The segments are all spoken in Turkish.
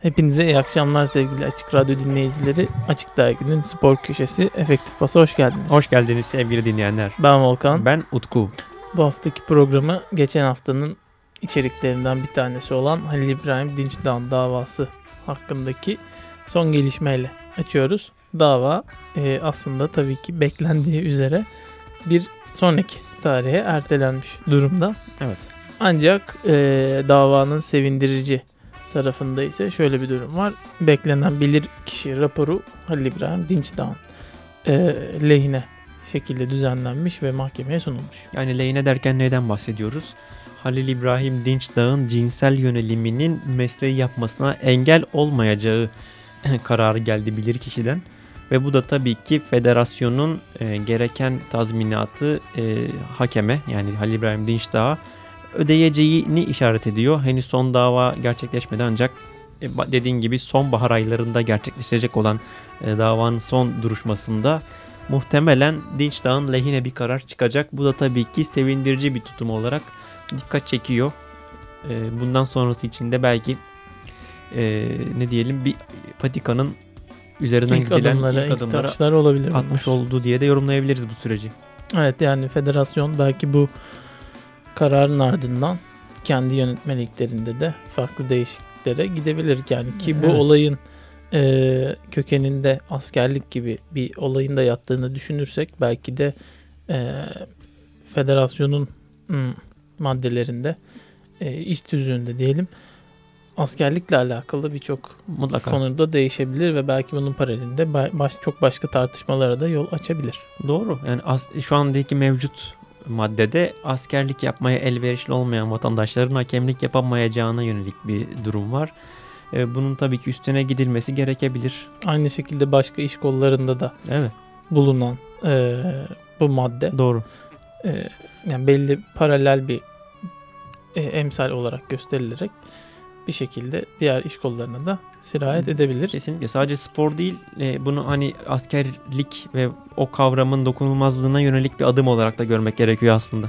Hepinize iyi akşamlar sevgili Açık Radyo dinleyicileri. Açık Dergi'nin spor köşesi Efektif Pas'a hoş geldiniz. Hoş geldiniz sevgili dinleyenler. Ben Volkan. Ben Utku. Bu haftaki programı geçen haftanın içeriklerinden bir tanesi olan Halil İbrahim Dinçdağ davası hakkındaki son gelişmeyle açıyoruz. Dava aslında tabii ki beklendiği üzere bir sonraki tarihe ertelenmiş durumda. Evet. Ancak davanın sevindirici tarafında ise şöyle bir durum var. Beklenen bilirkişi raporu Halil İbrahim Dinçdağ'ın lehine şekilde düzenlenmiş ve mahkemeye sunulmuş. Yani lehine derken neyden bahsediyoruz? Halil İbrahim Dinçdağ'ın cinsel yöneliminin mesleği yapmasına engel olmayacağı kararı geldi bilirkişiden. Ve bu da tabii ki federasyonun gereken tazminatı hakeme, yani Halil İbrahim Dinçdağ'a ödeyeceğini işaret ediyor. Henüz son dava gerçekleşmedi ancak dediğin gibi sonbahar aylarında gerçekleşecek olan davanın son duruşmasında muhtemelen Dinçdağ'ın lehine bir karar çıkacak. Bu da tabii ki sevindirici bir tutum olarak dikkat çekiyor. Bundan sonrası için de belki ne diyelim bir patikanın üzerinden ilk gidilen ilk taşlar olabilir atmış oldu diye de yorumlayabiliriz bu süreci. Evet, yani federasyon belki bu kararın ardından kendi yönetmeliklerinde de farklı değişikliklere gidebilir. Yani ki bu olayın kökeninde askerlik gibi bir olayın da yattığını düşünürsek belki de federasyonun maddelerinde iş tüzüğünde diyelim askerlikle alakalı birçok konuda değişebilir ve belki bunun paralelinde çok başka tartışmalara da yol açabilir. Doğru. Yani şu andaki mevcut maddede askerlik yapmaya elverişli olmayan vatandaşların hakemlik yapamayacağına yönelik bir durum var. Bunun tabii ki üstüne gidilmesi gerekebilir. Aynı şekilde başka iş kollarında da bulunan bu madde. Doğru. Yani belli paralel bir emsal olarak gösterilerek bir şekilde diğer iş kollarına da sirayet edebilir. Kesinlikle. Sadece spor değil, bunu hani askerlik ve o kavramın dokunulmazlığına yönelik bir adım olarak da görmek gerekiyor aslında.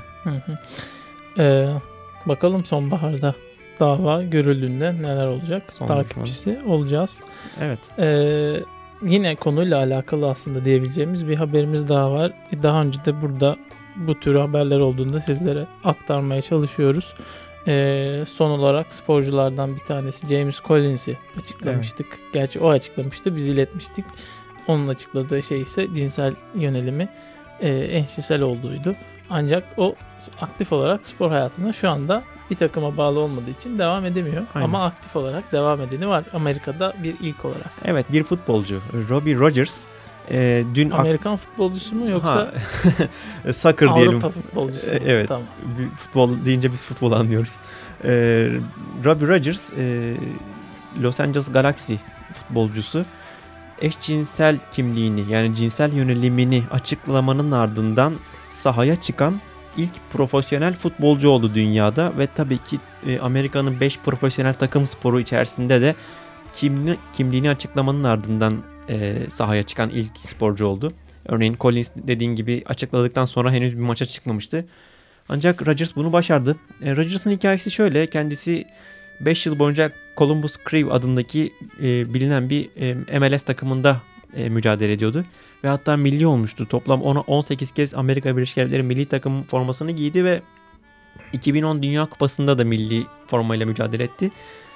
Bakalım sonbaharda dava görüldüğünde neler olacak? Takipçisi olacağız. Evet. Yine konuyla alakalı aslında diyebileceğimiz bir haberimiz daha var. Daha önce de burada bu tür haberler olduğunda sizlere aktarmaya çalışıyoruz. Son olarak sporculardan bir tanesi James Collins'i açıklamıştık. Evet. Gerçi o açıklamıştı, biz iletmiştik. Onun açıkladığı şey ise cinsel yönelimi eşcinsel olduğuydu. Ancak o aktif olarak spor hayatına şu anda bir takıma bağlı olmadığı için devam edemiyor. Aynen. Ama aktif olarak devam edeni var. Amerika'da bir ilk olarak. Evet, bir futbolcu Robbie Rogers. Dün Amerikan futbolcusu mu yoksa soccer diyelim. Avrupa futbolcusu mu? Evet. Tamam. Futbol deyince biz futbol anlıyoruz. Robbie Rogers Los Angeles Galaxy futbolcusu eşcinsel kimliğini, yani cinsel yönelimini açıklamanın ardından sahaya çıkan ilk profesyonel futbolcu oldu dünyada ve tabii ki Amerika'nın 5 profesyonel takım sporu içerisinde de kimliğini açıklamanın ardından sahaya çıkan ilk sporcu oldu. Örneğin Collins dediğin gibi açıkladıktan sonra henüz bir maça çıkmamıştı. Ancak Rodgers bunu başardı. Rodgers'ın hikayesi şöyle. Kendisi 5 yıl boyunca Columbus Crew adındaki bilinen bir MLS takımında mücadele ediyordu. Ve hatta milli olmuştu. Toplam 18 kez Amerika Birleşik Devletleri milli takım formasını giydi ve 2010 Dünya Kupası'nda da milli formayla mücadele etti.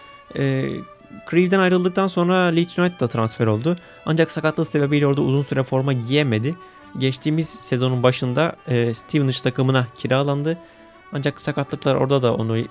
Crewe'den ayrıldıktan sonra Leeds United'a transfer oldu. Ancak sakatlığı sebebiyle orada uzun süre forma giyemedi. Geçtiğimiz sezonun başında Stevenage takımına kiralandı. Ancak sakatlıklar orada da onu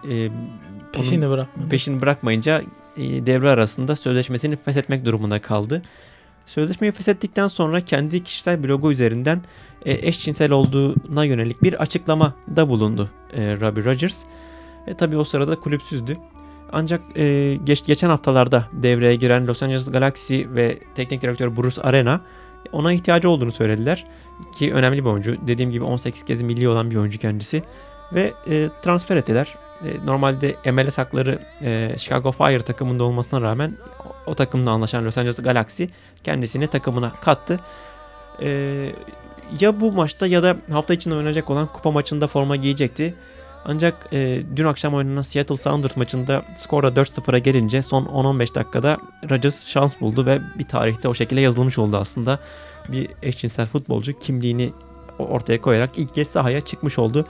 peşini bırakmayınca devre arasında sözleşmesini feshetmek durumunda kaldı. Sözleşmeyi feshettikten sonra kendi kişisel blogu üzerinden eşcinsel olduğuna yönelik bir açıklamada bulundu Robbie Rogers. Tabii o sırada kulüpsüzdü. Ancak geçen haftalarda devreye giren Los Angeles Galaxy ve teknik direktör Bruce Arena ona ihtiyacı olduğunu söylediler. Ki önemli bir oyuncu. Dediğim gibi 18 kez milli olan bir oyuncu kendisi. Ve transfer ettiler. Normalde MLS hakları Chicago Fire takımında olmasına rağmen o takımla anlaşan Los Angeles Galaxy kendisini takımına kattı. Ya bu maçta ya da hafta içinde oynanacak olan kupa maçında forma giyecekti. Ancak dün akşam oynanan Seattle Sounders maçında skora 4-0'a gelince son 10-15 dakikada Rodgers şans buldu ve bir tarihte o şekilde yazılmış oldu aslında. Bir eşcinsel futbolcu kimliğini ortaya koyarak ilk kez sahaya çıkmış oldu.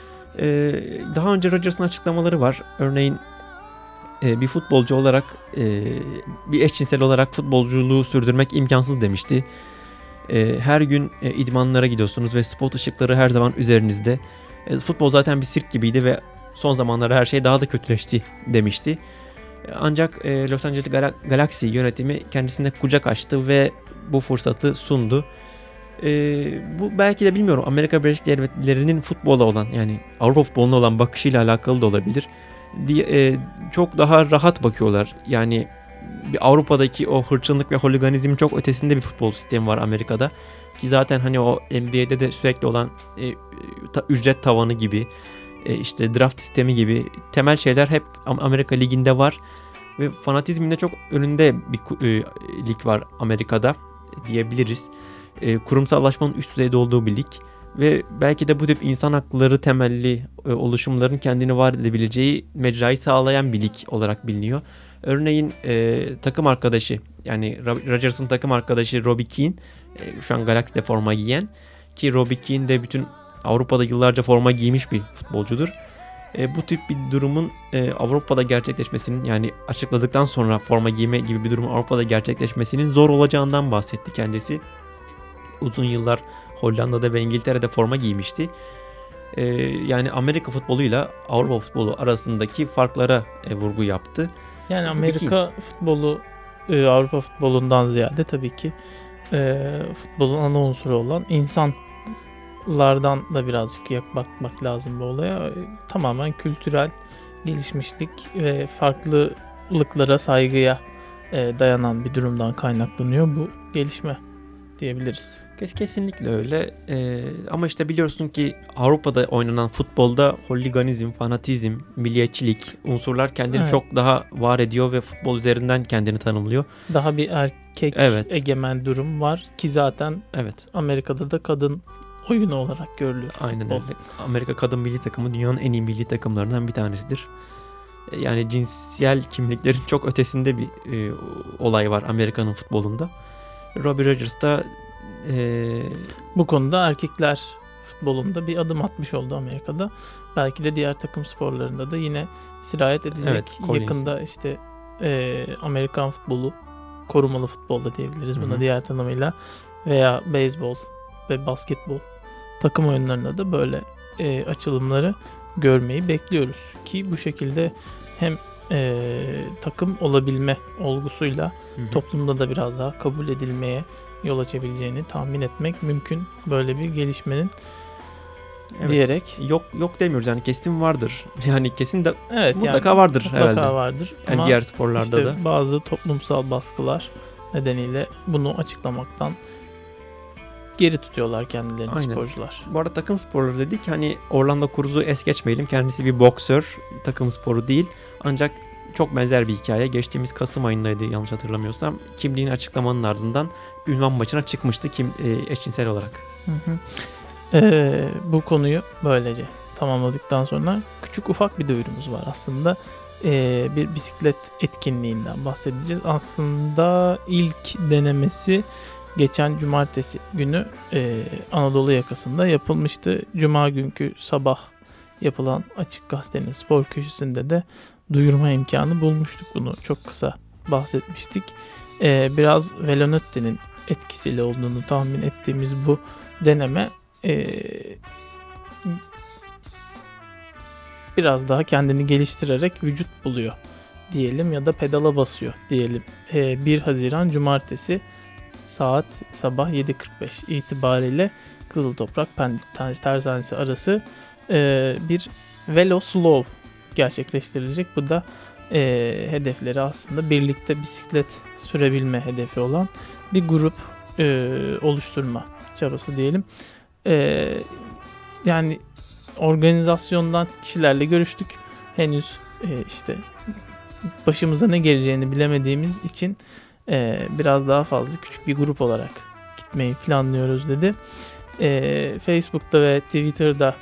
Daha önce Rodgers'ın açıklamaları var. Örneğin bir futbolcu olarak, bir eşcinsel olarak futbolculuğu sürdürmek imkansız demişti. Her gün idmanlara gidiyorsunuz ve spot ışıkları her zaman üzerinizde. Futbol zaten bir sirk gibiydi ve son zamanlarda her şey daha da kötüleşti demişti. Ancak Los Angeles Galaxy yönetimi kendisine kucak açtı ve bu fırsatı sundu. Bu belki de bilmiyorum, Amerika Birleşik Devletleri'nin futbola olan, yani Avrupa futboluna olan bakışıyla alakalı da olabilir. Çok daha rahat bakıyorlar. Yani Avrupa'daki o hırçınlık ve holiganizmin çok ötesinde bir futbol sistemi var Amerika'da. Ki zaten hani o NBA'de de sürekli olan ücret tavanı gibi, işte draft sistemi gibi temel şeyler hep Amerika Ligi'nde var. Ve fanatizmin de çok önünde bir lig var Amerika'da diyebiliriz. Kurumsallaşmanın üst düzeyde olduğu bir lig. Ve belki de bu tip insan hakları temelli oluşumların kendini var edebileceği mecrayı sağlayan bir lig olarak biliniyor. Örneğin takım arkadaşı, yani Rodgers'ın takım arkadaşı Robbie Keane, şu an Galaxy'de forma giyen, ki Robbie Keane de bütün Avrupa'da yıllarca forma giymiş bir futbolcudur. Bu tip bir durumun Avrupa'da gerçekleşmesinin, yani açıkladıktan sonra forma giyme gibi bir durumun Avrupa'da gerçekleşmesinin zor olacağından bahsetti kendisi. Uzun yıllar Hollanda'da ve İngiltere'de forma giymişti. Yani Amerika futboluyla Avrupa futbolu arasındaki farklara vurgu yaptı. Yani Amerika futbolu Avrupa futbolundan ziyade tabii ki futbolun ana unsuru olan insanlardan da birazcık bakmak lazım bu olaya. Tamamen kültürel gelişmişlik ve farklılıklara saygıya dayanan bir durumdan kaynaklanıyor bu gelişme diyebiliriz. Kesinlikle öyle. Ama işte biliyorsun ki Avrupa'da oynanan futbolda holiganizm, fanatizm, milliyetçilik unsurlar kendini çok daha var ediyor ve futbol üzerinden kendini tanımlıyor. Daha bir erkek egemen durum var ki zaten Amerika'da da kadın oyunu olarak görülüyor. Aynen öyle. Amerika kadın milli takımı dünyanın en iyi milli takımlarından bir tanesidir. Yani cinsel kimliklerin çok ötesinde bir olay var Amerika'nın futbolunda. Robbie Rodgers da bu konuda erkekler futbolunda bir adım atmış oldu Amerika'da. Belki de diğer takım sporlarında da yine sirayet edecek. Yakında işte Amerikan futbolu, korumalı futbol da diyebiliriz buna diğer tanımıyla, veya beyzbol ve basketbol takım oyunlarında da böyle açılımları görmeyi bekliyoruz ki bu şekilde hem takım olabilme olgusuyla toplumda da biraz daha kabul edilmeye yol açabileceğini tahmin etmek mümkün, böyle bir gelişmenin diyerek. Yok demiyoruz, yani kesin vardır. Yani kesin de mutlaka vardır herhalde. Mutlaka vardır. Yani ama diğer sporlarda işte da. Bazı toplumsal baskılar nedeniyle bunu açıklamaktan geri tutuyorlar kendilerini sporcular. Bu arada takım sporları dedik, hani Orlando Cruz'u es geçmeyelim. Kendisi bir boksör, takım sporu değil. Ancak çok benzer bir hikaye. Geçtiğimiz Kasım ayındaydı yanlış hatırlamıyorsam. Kimliğini açıklamanın ardından ünvan maçına çıkmıştı eşcinsel olarak. Bu konuyu böylece tamamladıktan sonra küçük ufak bir duyurumuz var aslında. Bir bisiklet etkinliğinden bahsedeceğiz. Aslında ilk denemesi geçen cumartesi günü Anadolu yakasında yapılmıştı. Cuma günkü sabah yapılan Açık Gazete'nin spor köşesinde de duyurma imkanı bulmuştuk. Bunu çok kısa bahsetmiştik. Biraz Velonotti'nin etkisiyle olduğunu tahmin ettiğimiz bu deneme biraz daha kendini geliştirerek vücut buluyor diyelim ya da pedala basıyor diyelim. 1 Haziran Cumartesi saat sabah 7.45 itibariyle Kızıltoprak Pendik Tersanesi arası bir Velo Slow gerçekleştirilecek. Bu da hedefleri aslında birlikte bisiklet sürebilme hedefi olan bir grup oluşturma çabası diyelim. Yani organizasyondan kişilerle görüştük. Henüz işte başımıza ne geleceğini bilemediğimiz için biraz daha fazla küçük bir grup olarak gitmeyi planlıyoruz dedi. Facebook'ta ve Twitter'da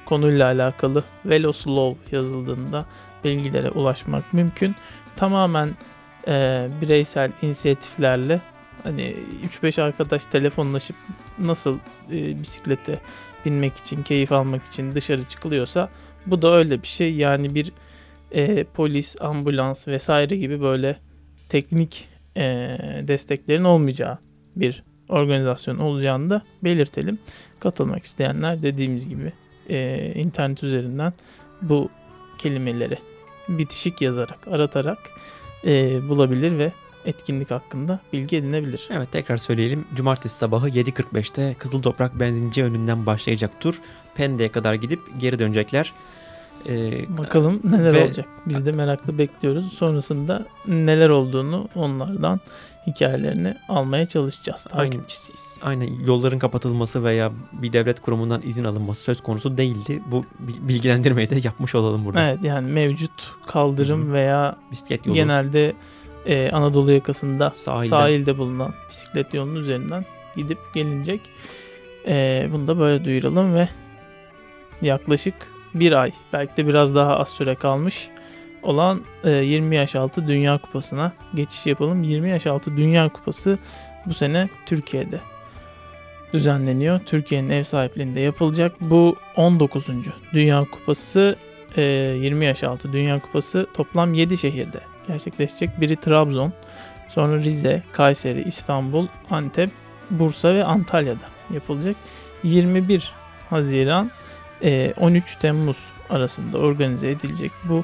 konuyla alakalı Veloslow yazıldığında bilgilere ulaşmak mümkün. Tamamen bireysel inisiyatiflerle hani 3-5 arkadaş telefonlaşıp nasıl bisiklete binmek için, keyif almak için dışarı çıkılıyorsa bu da öyle bir şey. Yani bir polis, ambulans vesaire gibi böyle teknik desteklerin olmayacağı bir organizasyon olacağını da belirtelim. Katılmak isteyenler dediğimiz gibi internet üzerinden bu kelimeleri bitişik yazarak, aratarak bulabilir ve etkinlik hakkında bilgi edinebilir. Evet, tekrar söyleyelim. Cumartesi sabahı 7.45'te Kızıltoprak benzinci önünden başlayacak tur. Pendik'e kadar gidip geri dönecekler. Bakalım neler olacak. Biz de merakla bekliyoruz. Sonrasında neler olduğunu onlardan hikayelerini almaya çalışacağız. Takipçisiyiz. Aynen, yolların kapatılması veya bir devlet kurumundan izin alınması söz konusu değildi. Bu bilgilendirmeyi de yapmış olalım burada. Evet, yani mevcut kaldırım veya bisiklet yolu. Genelde Anadolu yakasında sahilde bulunan bisiklet yolunun üzerinden gidip gelinecek. Bunu da böyle duyuralım ve yaklaşık bir ay, belki de biraz daha az süre kalmış olan 20 yaş altı Dünya Kupası'na geçiş yapalım. 20 yaş altı Dünya Kupası bu sene Türkiye'de düzenleniyor. Türkiye'nin ev sahipliğinde yapılacak. Bu 19. Dünya Kupası, 20 yaş altı Dünya Kupası toplam 7 şehirde gerçekleşecek. Biri Trabzon, sonra Rize, Kayseri, İstanbul, Antep, Bursa ve Antalya'da yapılacak. 21 Haziran 13 Temmuz arasında organize edilecek bu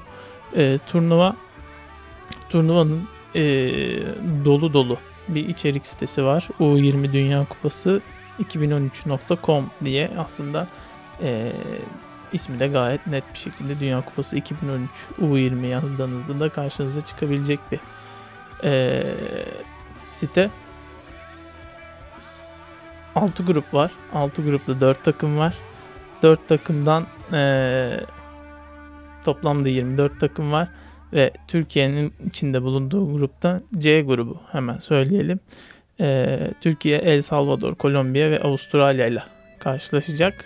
turnuvanın dolu dolu bir içerik sitesi var. U20 Dünya Kupası 2013.com diye aslında ismi de gayet net bir şekilde Dünya Kupası 2013 U20 yazdığınızda da karşınıza çıkabilecek bir site. 6 grup var. 6 grupta 4 takım var. 4 takımdan toplamda 24 takım var ve Türkiye'nin içinde bulunduğu grupta C grubu, hemen söyleyelim. Türkiye, El Salvador, Kolombiya ve Avustralya ile karşılaşacak.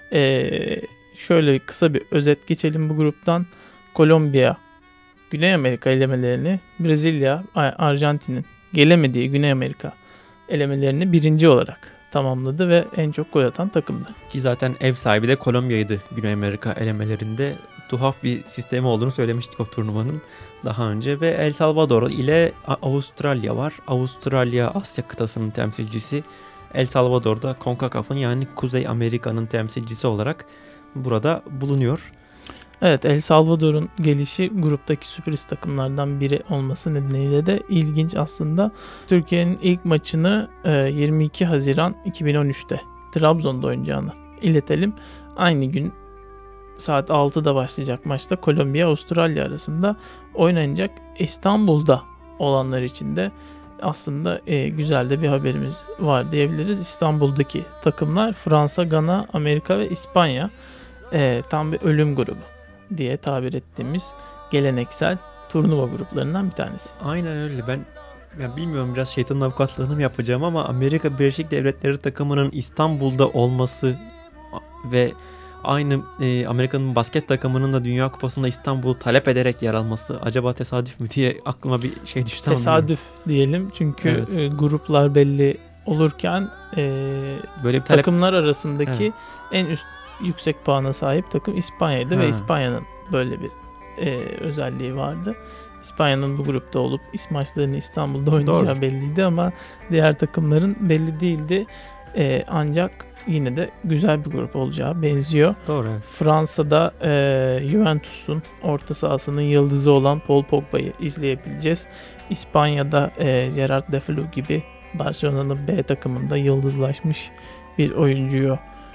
Şöyle kısa bir özet geçelim bu gruptan. Kolombiya Güney Amerika elemelerini, Brezilya, Arjantin'in gelemediği Güney Amerika elemelerini birinci olarak tamamladı ve en çok gol atan takımdı. Ki zaten ev sahibi de Kolombiya'ydı Güney Amerika elemelerinde. Tuhaf bir sistemi olduğunu söylemiştik o turnuvanın daha önce ve El Salvador ile Avustralya var. Avustralya Asya kıtasının temsilcisi. El Salvador da CONCACAF'ın yani Kuzey Amerika'nın temsilcisi olarak burada bulunuyor. Evet, El Salvador'un gelişi gruptaki sürpriz takımlardan biri olması nedeniyle de ilginç aslında. Türkiye'nin ilk maçını 22 Haziran 2013'te Trabzon'da oynayacağını iletelim. Aynı gün saat 6'da başlayacak maçta Kolombiya-Avustralya arasında oynanacak. İstanbul'da olanlar için de aslında güzel de bir haberimiz var diyebiliriz. İstanbul'daki takımlar Fransa, Gana, Amerika ve İspanya. Tam bir ölüm grubu diye tabir ettiğimiz geleneksel turnuva gruplarından bir tanesi. Aynen öyle. Ben bilmiyorum, biraz şeytanın avukatlığını mı yapacağım ama Amerika Birleşik Devletleri takımının İstanbul'da olması ve aynı Amerika'nın basket takımının da Dünya Kupası'nda İstanbul'u talep ederek yer alması acaba tesadüf mü diye aklıma bir şey düştü. Tesadüf diyelim çünkü gruplar belli olurken böyle bir takımlar arasındaki en yüksek puana sahip takım İspanya'ydı ve İspanya'nın böyle bir özelliği vardı. İspanya'nın bu grupta olup maçlarını İstanbul'da oynayacağı belliydi ama diğer takımların belli değildi. Ancak yine de güzel bir grup olacağı benziyor. Doğru. Evet. Fransa'da Juventus'un orta sahasının yıldızı olan Paul Pogba'yı izleyebileceğiz. İspanya'da Gerard Deulofeu gibi Barcelona'nın B takımında yıldızlaşmış bir oyuncuyu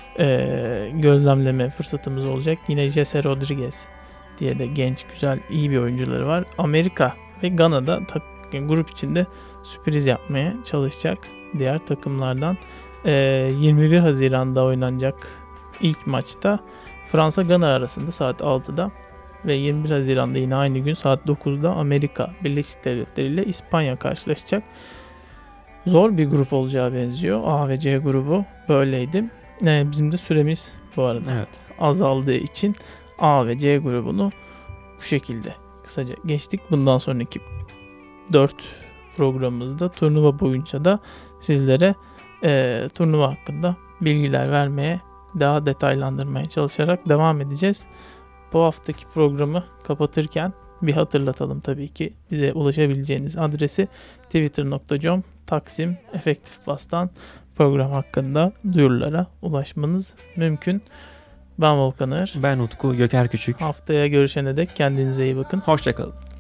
gözlemleme fırsatımız olacak. Yine Jesse Rodriguez diye de genç, güzel, iyi bir oyuncuları var. Amerika ve Gana'da grup içinde sürpriz yapmaya çalışacak diğer takımlardan. 21 Haziran'da oynanacak ilk maçta Fransa-Gana arasında saat 6'da ve 21 Haziran'da yine aynı gün saat 9'da Amerika Birleşik Devletleri ile İspanya karşılaşacak. Zor bir grup olacağı benziyor. A ve C grubu böyleydi. Bizim de süremiz bu arada. Evet. azaldığı için A ve C grubunu bu şekilde kısaca geçtik. Bundan sonraki 4 programımızda turnuva boyunca da sizlere turnuva hakkında bilgiler vermeye, daha detaylandırmaya çalışarak devam edeceğiz. Bu haftaki programı kapatırken bir hatırlatalım tabii ki. Bize ulaşabileceğiniz adresi twitter.com/Taksim-Efektif-Bas'tan program hakkında duyurulara ulaşmanız mümkün. Ben Volkan Ağır. Ben Utku Göker Küçük. Haftaya görüşene dek kendinize iyi bakın. Hoşça kalın.